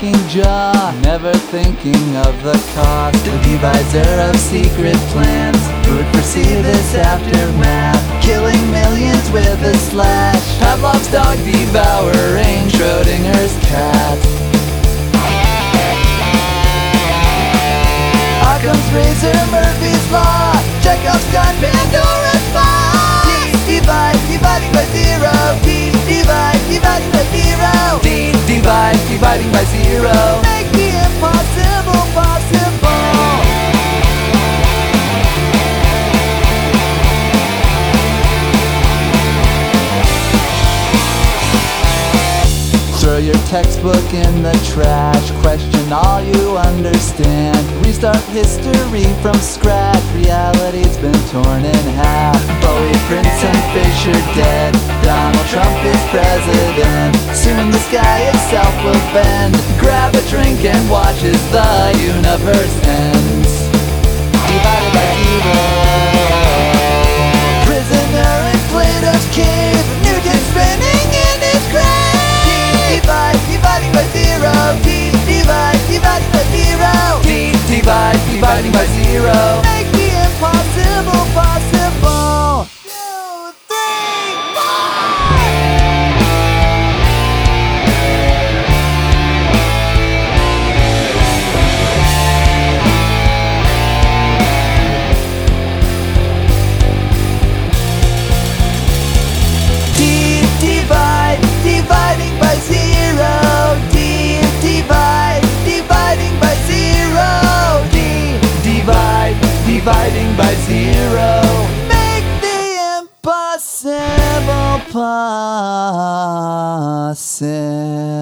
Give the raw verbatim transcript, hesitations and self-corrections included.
working jaw, never thinking of the cost. The devisor of secret plans would foresee this aftermath, killing millions with a slash. Pavlov's dog devouring Schrodinger's cat. Occam's razor, Murphy's law, Chekhov's gun, Pandora's box. D divide, dividing by zero. D divide, dividing by zero. D divide, dividing by zero. Make the impossible possible. Throw your textbook in the trash, question all you understand. Restart history from scratch, reality's been torn in half. Bowie, Prince and Fisher dead, Donald Trump is president. Soon the sky itself will bend. Grab a drink and watch as the universe ends. Divided by zero. Prisoner in Plato's cave, Newton spinning in his grave. Divide, dividing by zero. D divide, dividing by zero. D divide, dividing by zero. Make the impossible possible. Two, three, four. D divide, dividing by zero. D divide, dividing by zero. D divide, dividing by zero. Make the impossible possible.